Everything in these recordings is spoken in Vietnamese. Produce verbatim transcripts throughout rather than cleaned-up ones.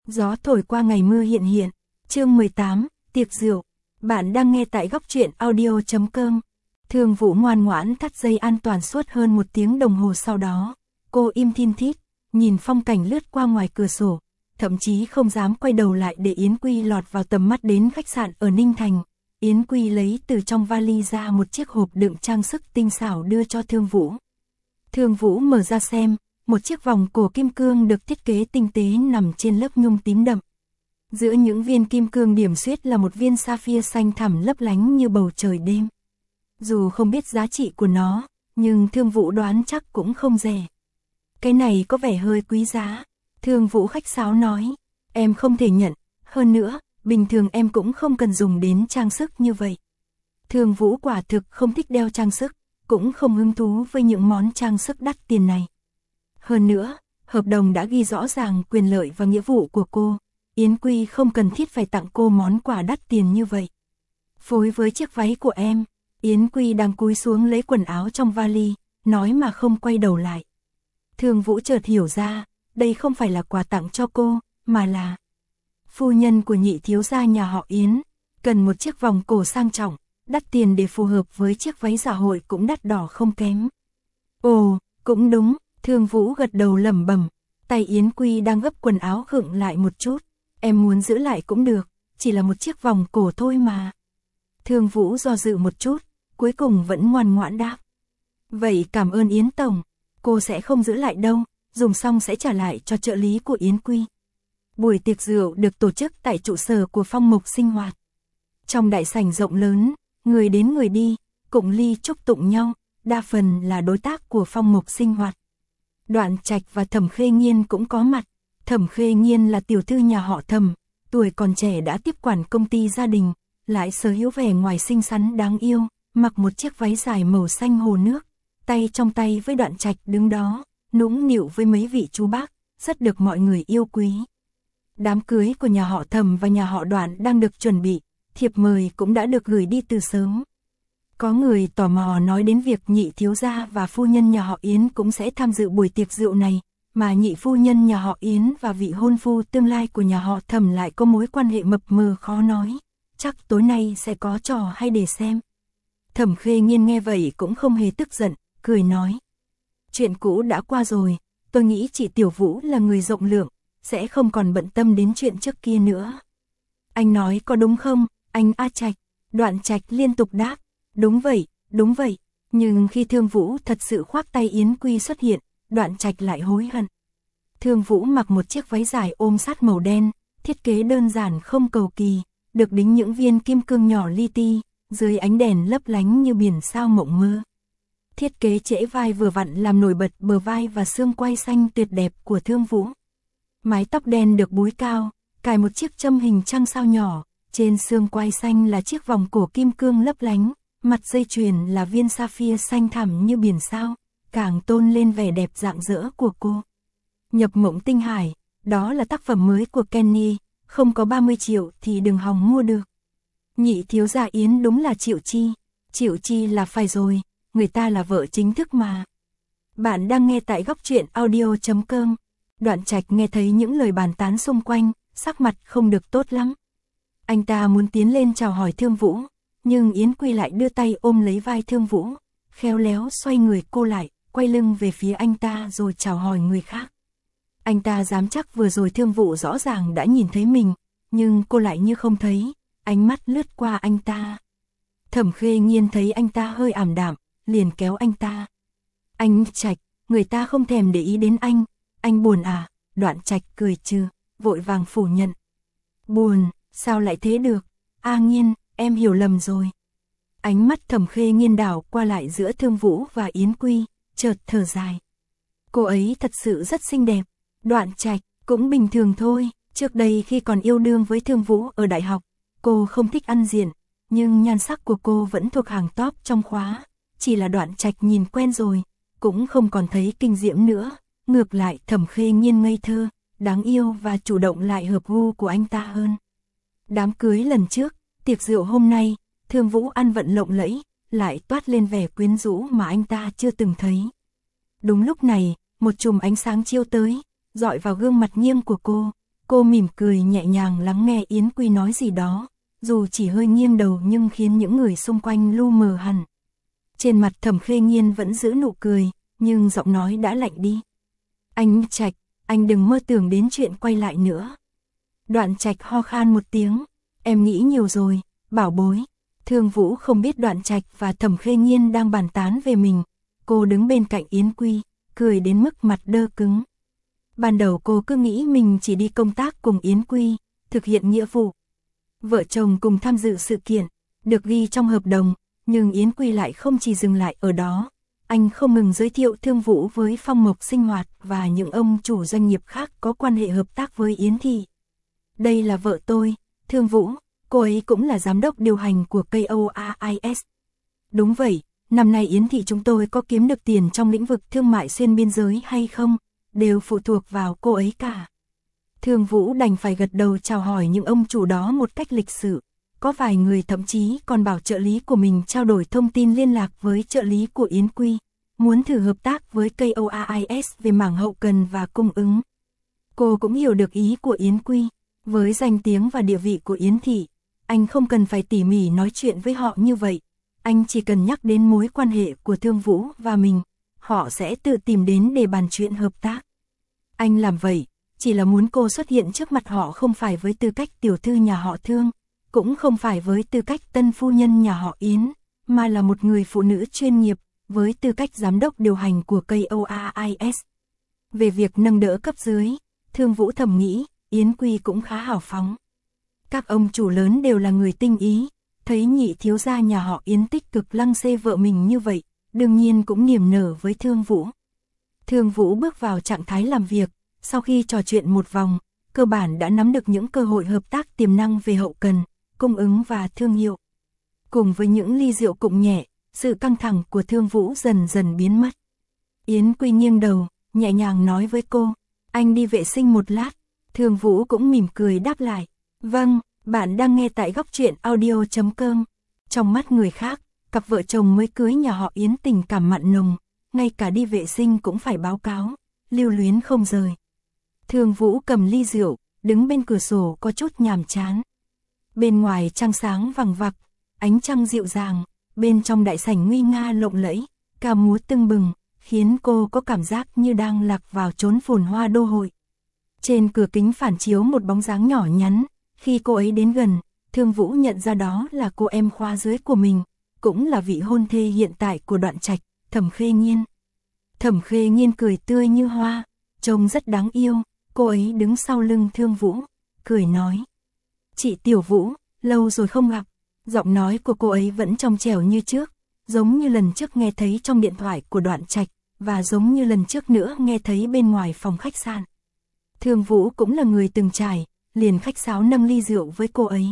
Gió thổi qua ngày mưa hiện hiện. Chương mười tám, tiệc rượu. Bạn đang nghe tại góc truyện audio chấm com. Thương Vũ ngoan ngoãn thắt dây an toàn suốt hơn một tiếng đồng hồ sau đó. Cô im thin thít, nhìn phong cảnh lướt qua ngoài cửa sổ, thậm chí không dám quay đầu lại để Yến Quy lọt vào tầm mắt đến khách sạn ở Ninh Thành. Yến Quy lấy từ trong vali ra một chiếc hộp đựng trang sức tinh xảo đưa cho Thương Vũ. Thương Vũ mở ra xem, một chiếc vòng cổ kim cương được thiết kế tinh tế nằm trên lớp nhung tím đậm. Giữa những viên kim cương điểm xuyết là một viên sapphire xanh thẳm lấp lánh như bầu trời đêm. Dù không biết giá trị của nó, nhưng Thương Vũ đoán chắc cũng không rẻ. Cái này có vẻ hơi quý giá. Thương Vũ khách sáo nói, em không thể nhận, hơn nữa, bình thường em cũng không cần dùng đến trang sức như vậy. Thương Vũ quả thực không thích đeo trang sức, cũng không hứng thú với những món trang sức đắt tiền này. Hơn nữa, hợp đồng đã ghi rõ ràng quyền lợi và nghĩa vụ của cô, Yến Quy không cần thiết phải tặng cô món quà đắt tiền như vậy. Phối với chiếc váy của em, Yến Quy đang cúi xuống lấy quần áo trong vali, nói mà không quay đầu lại. Thương Vũ chợt hiểu ra, đây không phải là quà tặng cho cô, mà là phu nhân của nhị thiếu gia nhà họ Yến, cần một chiếc vòng cổ sang trọng, đắt tiền để phù hợp với chiếc váy dạ hội cũng đắt đỏ không kém. Ồ, cũng đúng, Thương Vũ gật đầu lẩm bẩm, tay Yến Quy đang gấp quần áo khựng lại một chút, em muốn giữ lại cũng được, chỉ là một chiếc vòng cổ thôi mà. Thương Vũ do dự một chút, cuối cùng vẫn ngoan ngoãn đáp. Vậy cảm ơn Yến Tổng, cô sẽ không giữ lại đâu, dùng xong sẽ trả lại cho trợ lý của Yến Quy. Buổi tiệc rượu được tổ chức tại trụ sở của Phong Mục Sinh Hoạt. Trong đại sảnh rộng lớn, người đến người đi, cụng ly chúc tụng nhau, đa phần là đối tác của Phong Mục Sinh Hoạt. Đoạn Trạch và Thẩm Khê Nghiên cũng có mặt. Thẩm Khê Nghiên là tiểu thư nhà họ Thẩm, tuổi còn trẻ đã tiếp quản công ty gia đình, lại sở hữu vẻ ngoài xinh xắn đáng yêu, mặc một chiếc váy dài màu xanh hồ nước, tay trong tay với Đoạn Trạch đứng đó, nũng nịu với mấy vị chú bác, rất được mọi người yêu quý. Đám cưới của nhà họ Thẩm và nhà họ Đoạn đang được chuẩn bị, thiệp mời cũng đã được gửi đi từ sớm. Có người tò mò nói đến việc nhị thiếu gia và phu nhân nhà họ Yến cũng sẽ tham dự buổi tiệc rượu này, mà nhị phu nhân nhà họ Yến và vị hôn phu tương lai của nhà họ Thẩm lại có mối quan hệ mập mờ khó nói, chắc tối nay sẽ có trò hay để xem. Thẩm Khê Nghiên nghe vậy cũng không hề tức giận, cười nói. Chuyện cũ đã qua rồi, tôi nghĩ chị Tiểu Vũ là người rộng lượng, sẽ không còn bận tâm đến chuyện trước kia nữa. Anh nói có đúng không, anh A Trạch? Đoạn Trạch liên tục đáp, đúng vậy, đúng vậy. Nhưng khi Thương Vũ thật sự khoác tay Yến Quy xuất hiện, Đoạn Trạch lại hối hận. Thương Vũ mặc một chiếc váy dài ôm sát màu đen, thiết kế đơn giản không cầu kỳ, được đính những viên kim cương nhỏ li ti, dưới ánh đèn lấp lánh như biển sao mộng mơ. Thiết kế trễ vai vừa vặn làm nổi bật bờ vai và xương quai xanh tuyệt đẹp của Thương Vũ. Mái tóc đen được búi cao, cài một chiếc châm hình trăng sao nhỏ, trên xương quai xanh là chiếc vòng cổ kim cương lấp lánh, mặt dây chuyền là viên sapphire xanh thẳm như biển sao, càng tôn lên vẻ đẹp rạng rỡ của cô. Nhập mộng tinh hải, đó là tác phẩm mới của Kenny, không có ba mươi triệu thì đừng hòng mua được. Nhị thiếu gia Yến đúng là Triệu Chi, Triệu Chi là phải rồi, người ta là vợ chính thức mà. Bạn đang nghe tại góc truyện audio chấm com. Đoạn Trạch nghe thấy những lời bàn tán xung quanh, sắc mặt không được tốt lắm. Anh ta muốn tiến lên chào hỏi Thương Vũ, nhưng Yến Quy lại đưa tay ôm lấy vai Thương Vũ, khéo léo xoay người cô lại, quay lưng về phía anh ta rồi chào hỏi người khác. Anh ta dám chắc vừa rồi Thương Vũ rõ ràng đã nhìn thấy mình, nhưng cô lại như không thấy, ánh mắt lướt qua anh ta. Thẩm Khê Nghiên thấy anh ta hơi ảm đạm, liền kéo anh ta. Anh Trạch, người ta không thèm để ý đến anh, anh buồn à? Đoạn Trạch cười trừ, vội vàng phủ nhận. Buồn, sao lại thế được? A Nghiên, em hiểu lầm rồi. Ánh mắt Thẩm Khê Nghiên đảo qua lại giữa Thương Vũ và Yến Quy, chợt thở dài. Cô ấy thật sự rất xinh đẹp. Đoạn Trạch, cũng bình thường thôi, trước đây khi còn yêu đương với Thương Vũ ở đại học, cô không thích ăn diện, nhưng nhan sắc của cô vẫn thuộc hàng top trong khóa, chỉ là Đoạn Trạch nhìn quen rồi, cũng không còn thấy kinh diễm nữa, ngược lại Thẩm Khê Nghiên ngây thơ, đáng yêu và chủ động lại hợp gu của anh ta hơn. Đám cưới lần trước, tiệc rượu hôm nay, Thương Vũ ăn vận lộng lẫy, lại toát lên vẻ quyến rũ mà anh ta chưa từng thấy. Đúng lúc này, một chùm ánh sáng chiếu tới, dọi vào gương mặt nghiêng của cô, Cô mỉm cười nhẹ nhàng lắng nghe Yến Quy nói gì đó, dù chỉ hơi nghiêng đầu nhưng khiến những người xung quanh lu mờ hẳn. Trên mặt Thẩm Khê Nghiên vẫn giữ nụ cười, nhưng giọng nói đã lạnh đi. Anh Trạch, anh đừng mơ tưởng đến chuyện quay lại nữa. Đoạn Trạch ho khan một tiếng, em nghĩ nhiều rồi, bảo bối. Thương Vũ không biết Đoạn Trạch và Thẩm Khê Nghiên đang bàn tán về mình. Cô đứng bên cạnh Yến Quy, cười đến mức mặt đơ cứng. Ban đầu cô cứ nghĩ mình chỉ đi công tác cùng Yến Quy, thực hiện nghĩa vụ. Vợ chồng cùng tham dự sự kiện, được ghi trong hợp đồng, nhưng Yến Quy lại không chỉ dừng lại ở đó. Anh không ngừng giới thiệu Thương Vũ với Phong Mộc Sinh Hoạt và những ông chủ doanh nghiệp khác có quan hệ hợp tác với Yến Thị. Đây là vợ tôi, Thương Vũ, cô ấy cũng là giám đốc điều hành của ca o a i ét. Đúng vậy, năm nay Yến Thị chúng tôi có kiếm được tiền trong lĩnh vực thương mại xuyên biên giới hay không, đều phụ thuộc vào cô ấy cả. Thương Vũ đành phải gật đầu chào hỏi những ông chủ đó một cách lịch sự. Có vài người thậm chí còn bảo trợ lý của mình trao đổi thông tin liên lạc với trợ lý của Yến Quy, muốn thử hợp tác với ca o a i ét về mảng hậu cần và cung ứng. Cô cũng hiểu được ý của Yến Quy, với danh tiếng và địa vị của Yến Thị, anh không cần phải tỉ mỉ nói chuyện với họ như vậy, anh chỉ cần nhắc đến mối quan hệ của Thương Vũ và mình, họ sẽ tự tìm đến để bàn chuyện hợp tác. Anh làm vậy, chỉ là muốn cô xuất hiện trước mặt họ không phải với tư cách tiểu thư nhà họ Thương, cũng không phải với tư cách tân phu nhân nhà họ Yến, mà là một người phụ nữ chuyên nghiệp, với tư cách giám đốc điều hành của ca o a i ét. Về việc nâng đỡ cấp dưới, Thương Vũ thầm nghĩ, Yến Quy cũng khá hào phóng. Các ông chủ lớn đều là người tinh ý, thấy nhị thiếu gia nhà họ Yến tích cực lăng xê vợ mình như vậy, đương nhiên cũng niềm nở với Thương Vũ. Thương Vũ bước vào trạng thái làm việc, sau khi trò chuyện một vòng, cơ bản đã nắm được những cơ hội hợp tác tiềm năng về hậu cần, cung ứng và thương hiệu. Cùng với những ly rượu cụng nhẹ, sự căng thẳng của Thương Vũ dần dần biến mất. Yến Quy nghiêng đầu, nhẹ nhàng nói với cô, anh đi vệ sinh một lát. Thương Vũ cũng mỉm cười đáp lại, vâng, bạn đang nghe tại góc truyện audio chấm com. Trong mắt người khác, cặp vợ chồng mới cưới nhà họ Yến tình cảm mặn nồng, ngay cả đi vệ sinh cũng phải báo cáo, lưu luyến không rời. Thương Vũ cầm ly rượu, đứng bên cửa sổ có chút nhàm chán. Bên ngoài trăng sáng vằng vặc, ánh trăng dịu dàng, bên trong đại sảnh nguy nga lộng lẫy, ca múa tưng bừng, khiến cô có cảm giác như đang lạc vào chốn phồn hoa đô hội. Trên cửa kính phản chiếu một bóng dáng nhỏ nhắn, khi cô ấy đến gần, Thương Vũ nhận ra đó là cô em khóa dưới của mình, cũng là vị hôn thê hiện tại của Đoạn Trạch, Thẩm Khê Nghiên. Thẩm Khê Nghiên cười tươi như hoa, trông rất đáng yêu, cô ấy đứng sau lưng Thương Vũ, cười nói. Chị Tiểu Vũ, lâu rồi không gặp, giọng nói của cô ấy vẫn trong trẻo như trước, giống như lần trước nghe thấy trong điện thoại của Đoạn Trạch, và giống như lần trước nữa nghe thấy bên ngoài phòng khách sạn. Thương Vũ cũng là người từng trải, liền khách sáo nâng ly rượu với cô ấy.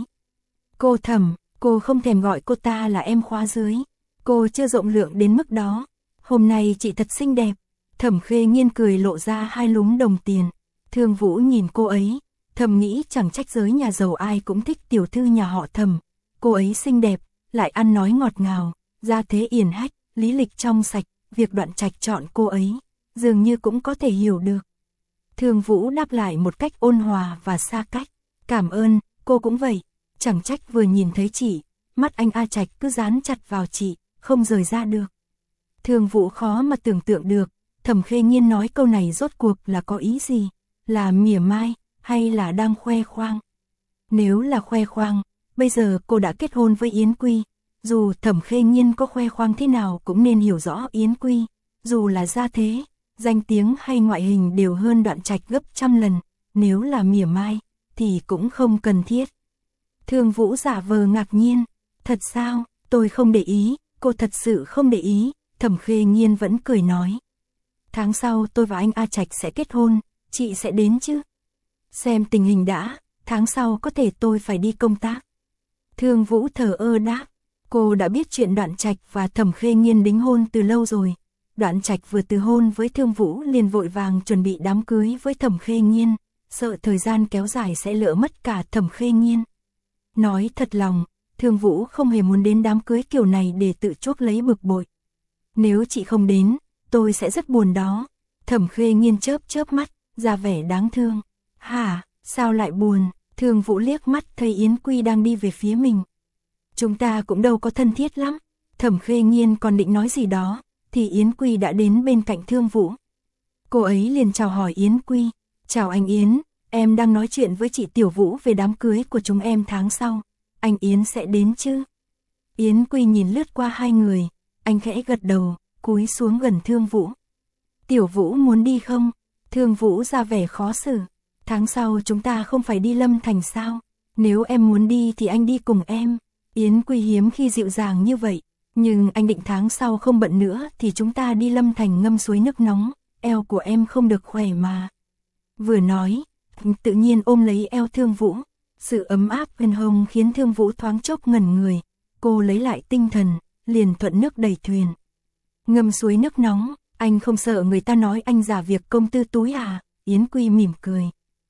Cô Thẩm, cô không thèm gọi cô ta là em khóa dưới, cô chưa rộng lượng đến mức đó. Hôm nay chị thật xinh đẹp. Thẩm Khê Nghiên cười lộ ra hai lúm đồng tiền. Thương Vũ nhìn cô ấy, thầm nghĩ chẳng trách giới nhà giàu ai cũng thích tiểu thư nhà họ Thẩm. Cô ấy xinh đẹp, lại ăn nói ngọt ngào, gia thế hiền hách, lý lịch trong sạch, việc Đoạn Trạch chọn cô ấy, dường như cũng có thể hiểu được. Thương Vũ đáp lại một cách ôn hòa và xa cách. Cảm ơn, cô cũng vậy. Chẳng trách vừa nhìn thấy chị, mắt anh A Trạch cứ dán chặt vào chị, không rời ra được. Thương Vũ khó mà tưởng tượng được, Thẩm Khê Nghiên nói câu này rốt cuộc là có ý gì? Là mỉa mai, hay là đang khoe khoang? Nếu là khoe khoang, bây giờ cô đã kết hôn với Yến Quy. Dù Thẩm Khê Nghiên có khoe khoang thế nào cũng nên hiểu rõ Yến Quy. Dù là gia thế, danh tiếng hay ngoại hình đều hơn Đoạn Trạch gấp trăm lần. Nếu là mỉa mai, thì cũng không cần thiết. Thương Vũ giả vờ ngạc nhiên. Thật sao, tôi không để ý, cô thật sự không để ý. Thẩm Khê Nghiên vẫn cười nói. Tháng sau tôi và anh A Trạch sẽ kết hôn, chị sẽ đến chứ? Xem tình hình đã, tháng sau có thể tôi phải đi công tác. Thương Vũ thờ ơ đáp. Cô đã biết chuyện Đoạn Trạch và Thẩm Khê Nghiên đính hôn từ lâu rồi. Đoạn Trạch vừa từ hôn với Thương Vũ liền vội vàng chuẩn bị đám cưới với Thẩm Khê Nghiên, sợ thời gian kéo dài sẽ lỡ mất cả Thẩm Khê Nghiên. Nói thật lòng, Thương Vũ không hề muốn đến đám cưới kiểu này để tự chuốc lấy bực bội. Nếu chị không đến, tôi sẽ rất buồn đó. Thẩm Khê Nghiên chớp chớp mắt, ra vẻ đáng thương. Hả, Sao lại buồn? Thương Vũ liếc mắt thấy Yến Quy đang đi về phía mình. Chúng ta cũng đâu có thân thiết lắm. Thẩm Khê Nghiên còn định nói gì đó, thì Yến Quy đã đến bên cạnh Thương Vũ. Cô ấy liền chào hỏi Yến Quy. Chào anh Yến, em đang nói chuyện với chị Tiểu Vũ về đám cưới của chúng em tháng sau. Anh Yến sẽ đến chứ? Yến Quy nhìn lướt qua hai người, anh khẽ gật đầu, cúi xuống gần Thương Vũ. Tiểu Vũ muốn đi không? Thương Vũ ra vẻ khó xử. Tháng sau chúng ta không phải đi Lâm Thành sao? Nếu em muốn đi thì anh đi cùng em. Yến Quy hiếm khi dịu dàng như vậy. Nhưng anh định tháng sau không bận nữa thì chúng ta đi Lâm Thành ngâm suối nước nóng. Eo của em không được khỏe mà. Vừa nói, tự nhiên ôm lấy eo Thương Vũ. Sự ấm áp bên hông khiến Thương Vũ thoáng chốc ngẩn người. Cô lấy lại tinh thần, liền thuận nước đẩy thuyền. Ngâm suối nước nóng, anh không sợ người ta nói anh giả việc công tư túi à? Yến Quy mỉm cười.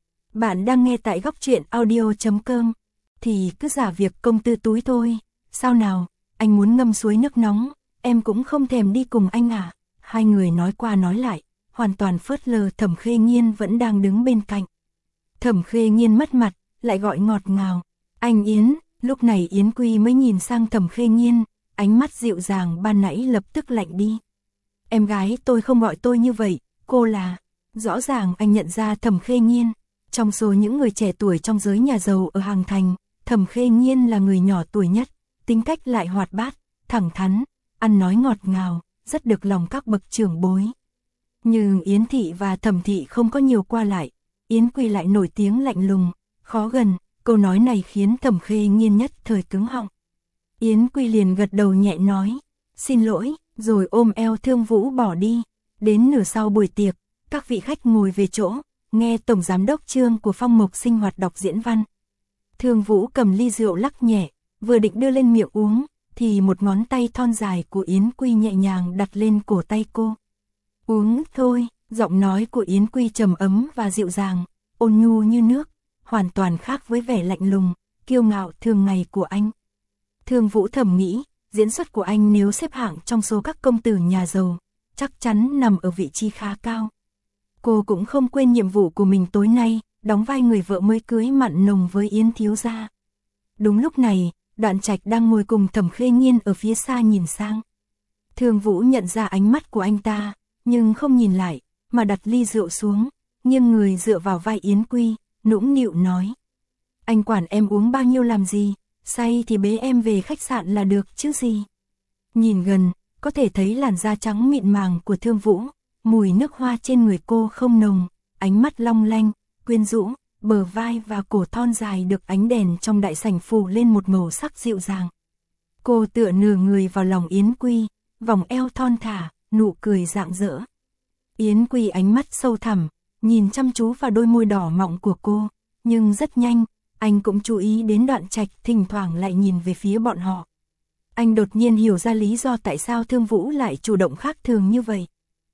Bạn đang nghe tại góc truyện audio chấm com. Thì cứ giả việc công tư túi thôi. Sao nào, anh muốn ngâm suối nước nóng, em cũng không thèm đi cùng anh à? Hai người nói qua nói lại, hoàn toàn phớt lờ Thẩm Khê Nghiên vẫn đang đứng bên cạnh. Thẩm Khê Nghiên mất mặt, lại gọi ngọt ngào. Anh Yến, lúc này Yến Quy mới nhìn sang Thẩm Khê Nghiên, ánh mắt dịu dàng ban nãy lập tức lạnh đi. Em gái tôi không gọi tôi như vậy, cô là... Rõ ràng anh nhận ra Thẩm Khê Nghiên. Trong số những người trẻ tuổi trong giới nhà giàu ở Hàng Thành, Thẩm Khê Nghiên là người nhỏ tuổi nhất, tính cách lại hoạt bát, thẳng thắn, ăn nói ngọt ngào, rất được lòng các bậc trưởng bối. Nhưng Yến Thị và Thẩm Thị không có nhiều qua lại, Yến Quy lại nổi tiếng lạnh lùng, khó gần, câu nói này khiến Thẩm Khê Nghiên nhất thời cứng họng. Yến Quy liền gật đầu nhẹ nói, xin lỗi, rồi ôm eo Thương Vũ bỏ đi. Đến nửa sau buổi tiệc, các vị khách ngồi về chỗ, nghe Tổng Giám đốc Trương của Phong Mộc Sinh Hoạt đọc diễn văn. Thương Vũ cầm ly rượu lắc nhẹ, vừa định đưa lên miệng uống, thì một ngón tay thon dài của Yến Quy nhẹ nhàng đặt lên cổ tay cô. Uống thôi, giọng nói của Yến Quy trầm ấm và dịu dàng, ôn nhu như nước, hoàn toàn khác với vẻ lạnh lùng, kiêu ngạo thường ngày của anh. Thương Vũ thầm nghĩ, diễn xuất của anh nếu xếp hạng trong số các công tử nhà giàu, chắc chắn nằm ở vị trí khá cao. Cô cũng không quên nhiệm vụ của mình tối nay, đóng vai người vợ mới cưới mặn nồng với Yến thiếu gia. Đúng lúc này, Đoạn Trạch đang ngồi cùng Thẩm Khê Nghiên ở phía xa nhìn sang. Thương Vũ nhận ra ánh mắt của anh ta, nhưng không nhìn lại, mà đặt ly rượu xuống, nghiêng người dựa vào vai Yến Quy, nũng nịu nói. Anh quản em uống bao nhiêu làm gì, say thì bế em về khách sạn là được chứ gì. Nhìn gần, có thể thấy làn da trắng mịn màng của Thương Vũ, mùi nước hoa trên người cô không nồng, ánh mắt long lanh, quyến rũ, bờ vai và cổ thon dài được ánh đèn trong đại sảnh phủ lên một màu sắc dịu dàng. Cô tựa nửa người vào lòng Yến Quy, vòng eo thon thả, nụ cười rạng rỡ. Yến Quy ánh mắt sâu thẳm, nhìn chăm chú vào đôi môi đỏ mọng của cô, nhưng rất nhanh, anh cũng chú ý đến Đoạn Trạch thỉnh thoảng lại nhìn về phía bọn họ. Anh đột nhiên hiểu ra lý do tại sao Thương Vũ lại chủ động khác thường như vậy.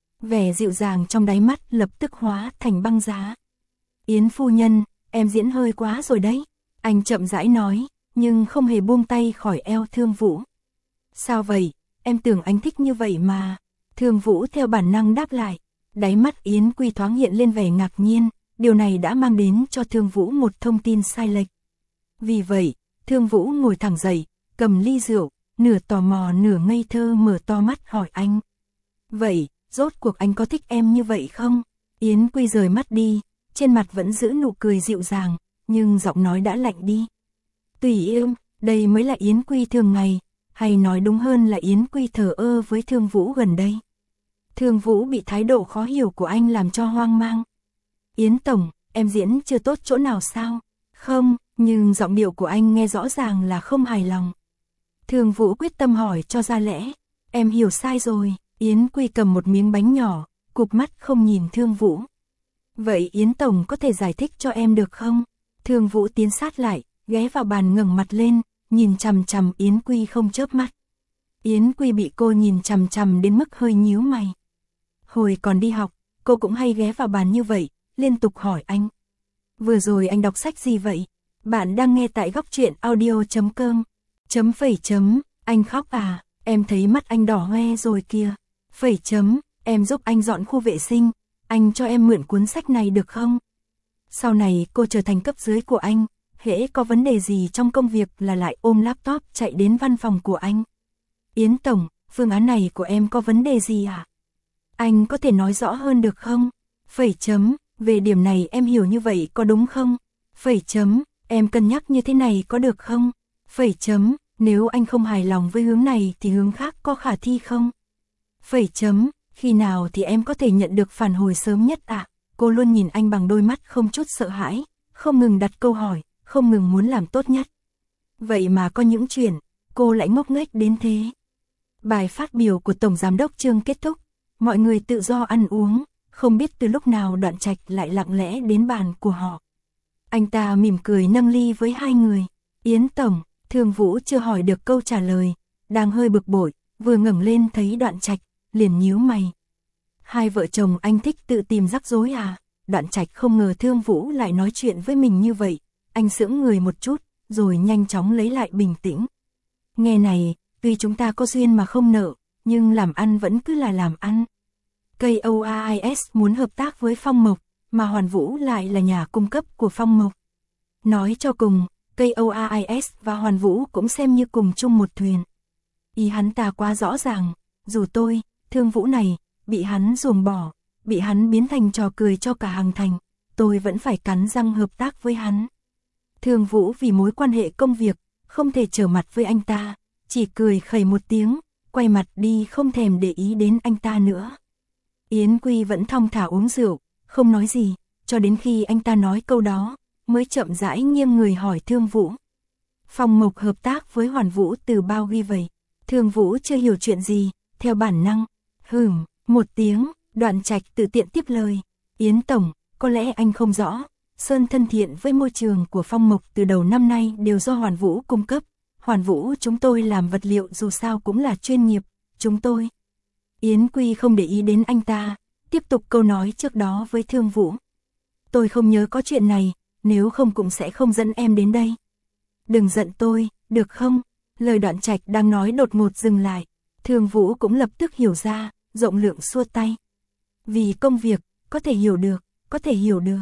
Vẻ dịu dàng trong đáy mắt lập tức hóa thành băng giá. Yến phu nhân, em diễn hơi quá rồi đấy. Anh chậm rãi nói, nhưng không hề buông tay khỏi eo Thương Vũ. Sao vậy, em tưởng anh thích như vậy mà. Thương Vũ theo bản năng đáp lại. Đáy mắt Yến Quy thoáng hiện lên vẻ ngạc nhiên, điều này đã mang đến cho Thương Vũ một thông tin sai lệch. Vì vậy, Thương Vũ ngồi thẳng dậy, cầm ly rượu, nửa tò mò nửa ngây thơ mở to mắt hỏi anh. Vậy, rốt cuộc anh có thích em như vậy không? Yến Quy rời mắt đi, trên mặt vẫn giữ nụ cười dịu dàng, nhưng giọng nói đã lạnh đi. Tùy em, đây mới là Yến Quy thường ngày, hay nói đúng hơn là Yến Quy thờ ơ với Thương Vũ gần đây. Thương Vũ bị thái độ khó hiểu của anh làm cho hoang mang. Yến Tổng, em diễn chưa tốt chỗ nào sao? Không, nhưng giọng điệu của anh nghe rõ ràng là không hài lòng. Thương Vũ quyết tâm hỏi cho ra lẽ. Em hiểu sai rồi. Yến Quy cầm một miếng bánh nhỏ, cụp mắt không nhìn Thương Vũ. Vậy Yến Tổng có thể giải thích cho em được không? Thương Vũ tiến sát lại, ghé vào bàn ngẩng mặt lên, nhìn chằm chằm Yến Quy không chớp mắt. Yến Quy bị cô nhìn chằm chằm đến mức hơi nhíu mày. Hồi còn đi học, cô cũng hay ghé vào bàn như vậy, liên tục hỏi anh. Vừa rồi anh đọc sách gì vậy? Bạn đang nghe tại góc truyện audio chấm com. Chấm phẩy chấm, anh khóc à, em thấy mắt anh đỏ hoe rồi kìa. Phẩy chấm, em giúp anh dọn khu vệ sinh, anh cho em mượn cuốn sách này được không? Sau này cô trở thành cấp dưới của anh, hễ có vấn đề gì trong công việc là lại ôm laptop chạy đến văn phòng của anh. Yến Tổng, phương án này của em có vấn đề gì à? Anh có thể nói rõ hơn được không? Phẩy chấm, về điểm này em hiểu như vậy có đúng không? Phẩy chấm, em cân nhắc như thế này có được không? Phẩy chấm, nếu anh không hài lòng với hướng này thì hướng khác có khả thi không? Phẩy chấm, khi nào thì em có thể nhận được phản hồi sớm nhất ạ? À? Cô luôn nhìn anh bằng đôi mắt không chút sợ hãi, không ngừng đặt câu hỏi, không ngừng muốn làm tốt nhất. Vậy mà có những chuyện, cô lại ngốc nghếch đến thế. Bài phát biểu của Tổng Giám đốc Trương kết thúc, mọi người tự do ăn uống, không biết từ lúc nào Đoạn Trạch lại lặng lẽ đến bàn của họ. Anh ta mỉm cười nâng ly với hai người. Yến Tổng, Thương Vũ chưa hỏi được câu trả lời, đang hơi bực bội, vừa ngẩng lên thấy Đoạn Trạch, liền nhíu mày. Hai vợ chồng anh thích tự tìm rắc rối à? Đoạn Trạch không ngờ Thương Vũ lại nói chuyện với mình như vậy, anh sững người một chút, rồi nhanh chóng lấy lại bình tĩnh. Nghe này, tuy chúng ta có duyên mà không nợ, nhưng làm ăn vẫn cứ là làm ăn. ca o a i ét muốn hợp tác với Phong Mộc, mà Hoàn Vũ lại là nhà cung cấp của Phong Mộc. Nói cho cùng, ca o a i ét và Hoàn Vũ cũng xem như cùng chung một thuyền. Ý hắn ta quá rõ ràng, dù tôi, Thương Vũ này, bị hắn ruồng bỏ, bị hắn biến thành trò cười cho cả Hằng Thành, tôi vẫn phải cắn răng hợp tác với hắn. Thương Vũ vì mối quan hệ công việc, không thể trở mặt với anh ta, chỉ cười khẩy một tiếng, quay mặt đi không thèm để ý đến anh ta nữa. Yến Quy vẫn thong thả uống rượu, không nói gì, cho đến khi anh ta nói câu đó, mới chậm rãi nghiêng người hỏi Thương Vũ. Phong Mộc hợp tác với Hoàn Vũ từ bao ghi vậy? Thương Vũ chưa hiểu chuyện gì, theo bản năng, hửm, một tiếng, Đoạn Trạch tự tiện tiếp lời. Yến Tổng, có lẽ anh không rõ, Sơn thân thiện với môi trường của Phong Mộc từ đầu năm nay đều do Hoàn Vũ cung cấp. Hoàn Vũ chúng tôi làm vật liệu dù sao cũng là chuyên nghiệp, chúng tôi. Yến Quy không để ý đến anh ta, tiếp tục câu nói trước đó với Thương Vũ. Tôi không nhớ có chuyện này, nếu không cũng sẽ không dẫn em đến đây. Đừng giận tôi, được không? Lời Đoạn Trạch đang nói đột ngột dừng lại, Thương Vũ cũng lập tức hiểu ra, rộng lượng xua tay. Vì công việc, có thể hiểu được, có thể hiểu được.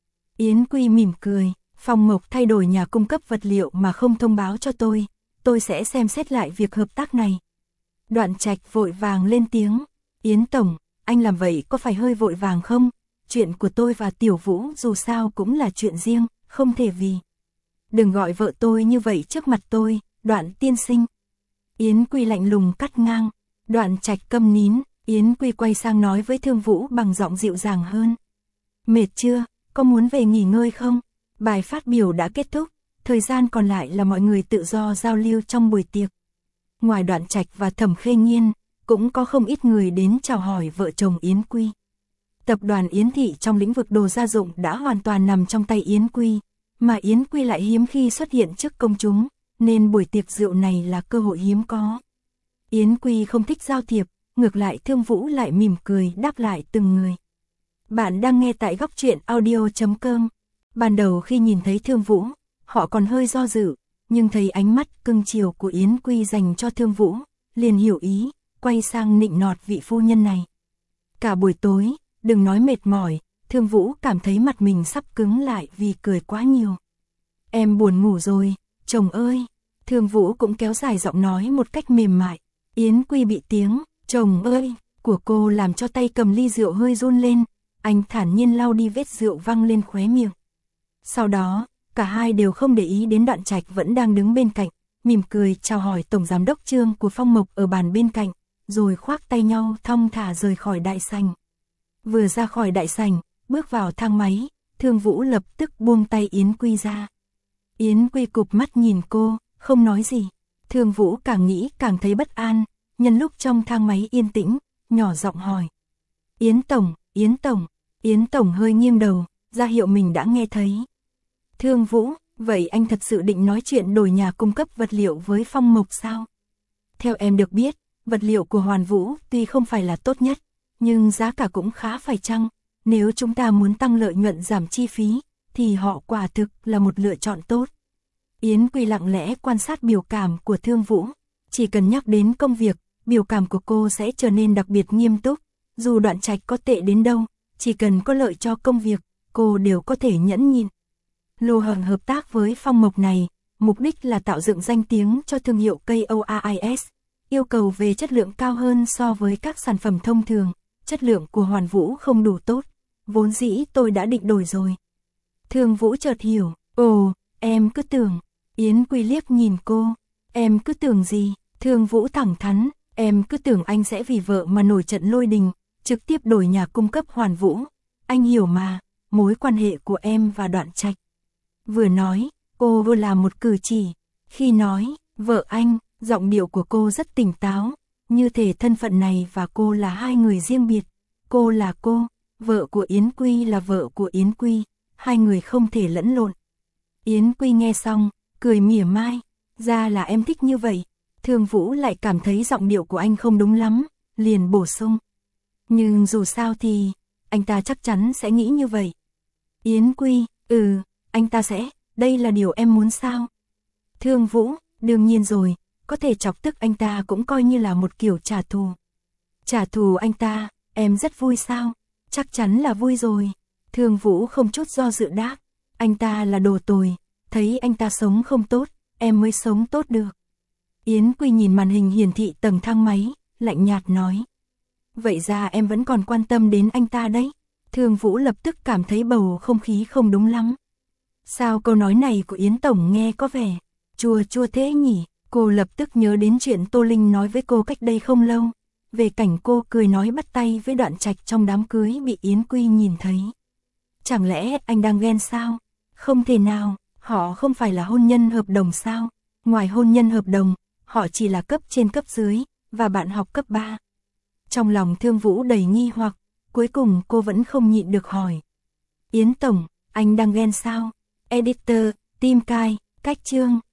Yến Quy mỉm cười, Phong Mộc thay đổi nhà cung cấp vật liệu mà không thông báo cho tôi, tôi sẽ xem xét lại việc hợp tác này. Đoạn Trạch vội vàng lên tiếng, Yến Tổng, anh làm vậy có phải hơi vội vàng không? Chuyện của tôi và Tiểu Vũ dù sao cũng là chuyện riêng, không thể vì. Đừng gọi vợ tôi như vậy trước mặt tôi, Đoạn tiên sinh. Yến Quy lạnh lùng cắt ngang, Đoạn Trạch câm nín, Yến Quy quay sang nói với Thương Vũ bằng giọng dịu dàng hơn. Mệt chưa, có muốn về nghỉ ngơi không? Bài phát biểu đã kết thúc, thời gian còn lại là mọi người tự do giao lưu trong buổi tiệc. Ngoài Đoạn Trạch và Thẩm Khê Nhiên, cũng có không ít người đến chào hỏi vợ chồng Yến Quy. Tập đoàn Yến Thị trong lĩnh vực đồ gia dụng đã hoàn toàn nằm trong tay Yến Quy, mà Yến Quy lại hiếm khi xuất hiện trước công chúng, nên buổi tiệc rượu này là cơ hội hiếm có. Yến Quy không thích giao thiệp, ngược lại Thương Vũ lại mỉm cười đáp lại từng người. Bạn đang nghe tại góc truyện audio chấm com. Ban đầu khi nhìn thấy Thương Vũ, họ còn hơi do dự, nhưng thấy ánh mắt cưng chiều của Yến Quy dành cho Thương Vũ, liền hiểu ý, quay sang nịnh nọt vị phu nhân này. Cả buổi tối, đừng nói mệt mỏi, Thương Vũ cảm thấy mặt mình sắp cứng lại vì cười quá nhiều. Em buồn ngủ rồi, chồng ơi. Thương Vũ cũng kéo dài giọng nói một cách mềm mại. Yến Quy bị tiếng chồng ơi của cô làm cho tay cầm ly rượu hơi run lên, anh thản nhiên lau đi vết rượu văng lên khóe miệng. Sau đó, cả hai đều không để ý đến Đoạn Trạch vẫn đang đứng bên cạnh, mỉm cười chào hỏi Tổng Giám đốc Trương của Phong Mộc ở bàn bên cạnh, rồi khoác tay nhau thong thả rời khỏi đại sảnh. Vừa ra khỏi đại sảnh, bước vào thang máy, Thương Vũ lập tức buông tay Yến Quy ra. Yến Quy cụp mắt nhìn cô, không nói gì. Thương Vũ càng nghĩ càng thấy bất an, nhân lúc trong thang máy yên tĩnh, nhỏ giọng hỏi. Yến Tổng, Yến Tổng, Yến Tổng hơi nghiêng đầu, ra hiệu mình đã nghe thấy. Thương Vũ, vậy anh thật sự định nói chuyện đổi nhà cung cấp vật liệu với Phong Mộc sao? Theo em được biết, vật liệu của Hoàn Vũ tuy không phải là tốt nhất, nhưng giá cả cũng khá phải chăng. Nếu chúng ta muốn tăng lợi nhuận giảm chi phí, thì họ quả thực là một lựa chọn tốt. Yến Quy lặng lẽ quan sát biểu cảm của Thương Vũ. Chỉ cần nhắc đến công việc, biểu cảm của cô sẽ trở nên đặc biệt nghiêm túc. Dù Đoạn Trạch có tệ đến đâu, chỉ cần có lợi cho công việc, cô đều có thể nhẫn nhịn. Lô Hằng hợp tác với Phong Mộc này, mục đích là tạo dựng danh tiếng cho thương hiệu ca o a i ét, yêu cầu về chất lượng cao hơn so với các sản phẩm thông thường, chất lượng của Hoàn Vũ không đủ tốt, vốn dĩ tôi đã định đổi rồi. Thương Vũ chợt hiểu, ồ, em cứ tưởng, Yến Quy liếc nhìn cô, em cứ tưởng gì, Thương Vũ thẳng thắn, em cứ tưởng anh sẽ vì vợ mà nổi trận lôi đình, trực tiếp đổi nhà cung cấp Hoàn Vũ, anh hiểu mà, mối quan hệ của em và Đoạn Trạch. Vừa nói, cô vừa làm một cử chỉ, khi nói, vợ anh, giọng điệu của cô rất tỉnh táo, như thể thân phận này và cô là hai người riêng biệt, cô là cô, vợ của Yến Quy là vợ của Yến Quy, hai người không thể lẫn lộn. Yến Quy nghe xong, cười mỉa mai, ra là em thích như vậy. Thương Vũ lại cảm thấy giọng điệu của anh không đúng lắm, liền bổ sung. Nhưng dù sao thì, anh ta chắc chắn sẽ nghĩ như vậy. Yến Quy, ừ, anh ta sẽ, đây là điều em muốn sao? Thương Vũ, đương nhiên rồi, có thể chọc tức anh ta cũng coi như là một kiểu trả thù. Trả thù anh ta, em rất vui sao? Chắc chắn là vui rồi. Thương Vũ không chút do dự đáp, anh ta là đồ tồi, thấy anh ta sống không tốt, em mới sống tốt được. Yến Quy nhìn màn hình hiển thị tầng thang máy, lạnh nhạt nói. Vậy ra em vẫn còn quan tâm đến anh ta đấy. Thương Vũ lập tức cảm thấy bầu không khí không đúng lắm. Sao câu nói này của Yến Tổng nghe có vẻ chua chua thế nhỉ? Cô lập tức nhớ đến chuyện Tô Linh nói với cô cách đây không lâu, về cảnh cô cười nói bắt tay với Đoạn Trạch trong đám cưới bị Yến Quy nhìn thấy. Chẳng lẽ anh đang ghen sao? Không thể nào, họ không phải là hôn nhân hợp đồng sao? Ngoài hôn nhân hợp đồng, họ chỉ là cấp trên cấp dưới, và bạn học cấp ba. Trong lòng Thương Vũ đầy nghi hoặc, cuối cùng cô vẫn không nhịn được hỏi. Yến Tổng, anh đang ghen sao? Editor, Tim Cai, Cách Chương.